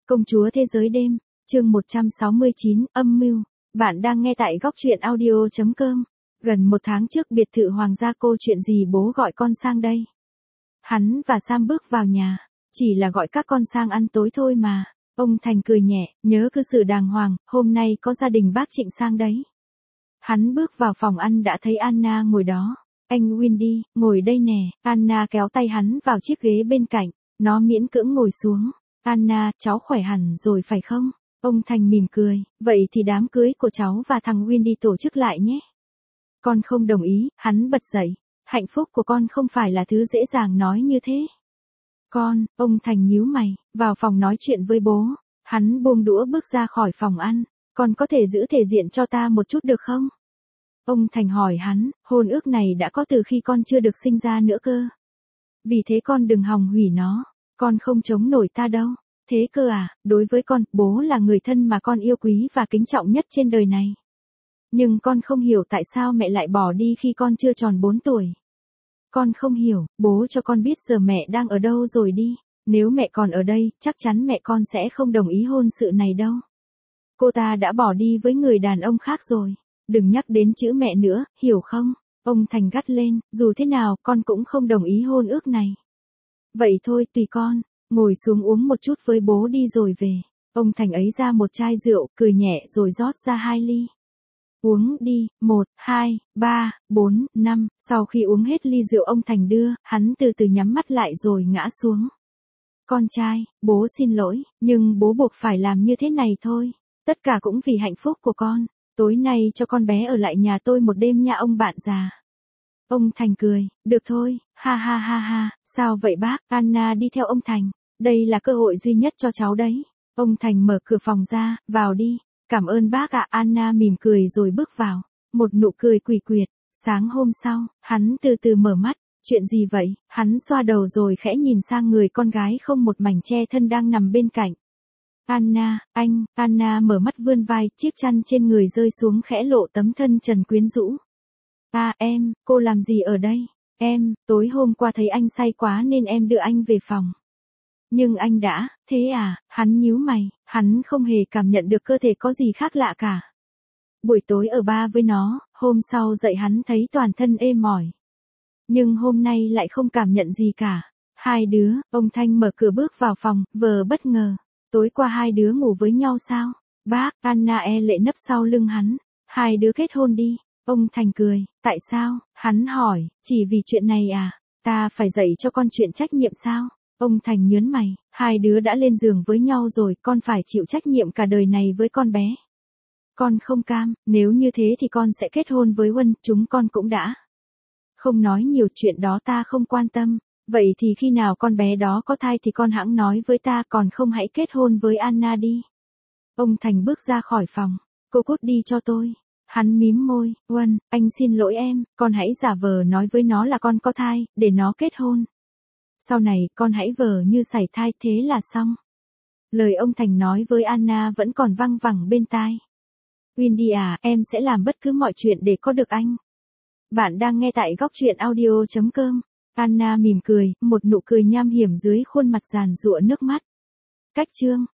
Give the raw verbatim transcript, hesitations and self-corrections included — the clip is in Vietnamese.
Công chúa thế giới đêm, chương một trăm sáu mươi chín, âm mưu. Bạn đang nghe tại góc truyện audio chấm com. Gần một tháng trước biệt thự hoàng gia, cô chuyện gì bố gọi con sang đây? Hắn và Sam bước vào nhà, chỉ là gọi các con sang ăn tối thôi mà. Ông Thành cười nhẹ, nhớ cư xử đàng hoàng, hôm nay có gia đình bác Trịnh sang đấy. Hắn bước vào phòng ăn đã thấy Anna ngồi đó. Anh Windy, ngồi đây nè. Anna kéo tay hắn vào chiếc ghế bên cạnh, nó miễn cưỡng ngồi xuống. Anna, cháu khỏe hẳn rồi phải không? Ông Thành mỉm cười, vậy thì đám cưới của cháu và thằng Windy tổ chức lại nhé. Con không đồng ý, hắn bật dậy. Hạnh phúc của con không phải là thứ dễ dàng nói như thế. Con, ông Thành nhíu mày, vào phòng nói chuyện với bố. Hắn buông đũa bước ra khỏi phòng ăn. Con có thể giữ thể diện cho ta một chút được không? Ông Thành hỏi hắn, hôn ước này đã có từ khi con chưa được sinh ra nữa cơ. Vì thế con đừng hòng hủy nó. Con không chống nổi ta đâu. Thế cơ à, đối với con, bố là người thân mà con yêu quý và kính trọng nhất trên đời này. Nhưng con không hiểu tại sao mẹ lại bỏ đi khi con chưa tròn bốn tuổi. Con không hiểu, bố cho con biết giờ mẹ đang ở đâu rồi đi. Nếu mẹ còn ở đây, chắc chắn mẹ con sẽ không đồng ý hôn sự này đâu. Cô ta đã bỏ đi với người đàn ông khác rồi. Đừng nhắc đến chữ mẹ nữa, hiểu không? Ông Thành gắt lên, dù thế nào, con cũng không đồng ý hôn ước này. Vậy thôi, tùy con. Ngồi xuống uống một chút với bố đi rồi về. Ông Thành ấy ra một chai rượu, cười nhẹ rồi rót ra hai ly. Uống đi, một, hai, ba, bốn, năm. Sau khi uống hết ly rượu ông Thành đưa, hắn từ từ nhắm mắt lại rồi ngã xuống. Con trai, bố xin lỗi, nhưng bố buộc phải làm như thế này thôi. Tất cả cũng vì hạnh phúc của con. Tối nay cho con bé ở lại nhà tôi một đêm nha ông bạn già. Ông Thành cười, được thôi, ha ha ha ha, sao vậy bác? Anna đi theo ông Thành. Đây là cơ hội duy nhất cho cháu đấy. Ông Thành mở cửa phòng ra, vào đi. Cảm ơn bác ạ. Anna mỉm cười rồi bước vào. Một nụ cười quỷ quyệt. Sáng hôm sau, hắn từ từ mở mắt. Chuyện gì vậy? Hắn xoa đầu rồi khẽ nhìn sang người con gái không một mảnh che thân đang nằm bên cạnh. Anna, anh, Anna mở mắt vươn vai, chiếc chăn trên người rơi xuống khẽ lộ tấm thân trần quyến rũ. À em, cô làm gì ở đây? Em, tối hôm qua thấy anh say quá nên em đưa anh về phòng. Nhưng anh đã, thế à, hắn nhíu mày, hắn không hề cảm nhận được cơ thể có gì khác lạ cả. Buổi tối ở bar với nó, hôm sau dậy hắn thấy toàn thân ê mỏi. Nhưng hôm nay lại không cảm nhận gì cả. Hai đứa, ông Thanh mở cửa bước vào phòng, vờ bất ngờ. Tối qua hai đứa ngủ với nhau sao? Bác, Anna e lệ nấp sau lưng hắn. Hai đứa kết hôn đi. Ông Thành cười, tại sao? Hắn hỏi, chỉ vì chuyện này à? Ta phải dạy cho con chuyện trách nhiệm sao? Ông Thành nhớn mày, hai đứa đã lên giường với nhau rồi, con phải chịu trách nhiệm cả đời này với con bé. Con không cam, nếu như thế thì con sẽ kết hôn với Huân, chúng con cũng đã. Không nói nhiều, chuyện đó ta không quan tâm. Vậy thì khi nào con bé đó có thai thì con hẵng nói với ta, còn không hãy kết hôn với Anna đi. Ông Thành bước ra khỏi phòng, cô cút đi cho tôi. Hắn mím môi, Huân, anh xin lỗi em, con hãy giả vờ nói với nó là con có thai, để nó kết hôn. Sau này, con hãy vờ như sảy thai, thế là xong. Lời ông Thành nói với Anna vẫn còn văng vẳng bên tai. Windy à, em sẽ làm bất cứ mọi chuyện để có được anh. Bạn đang nghe tại góc truyện audio chấm com. Anna mỉm cười, một nụ cười nham hiểm dưới khuôn mặt giàn giụa nước mắt. Cách chương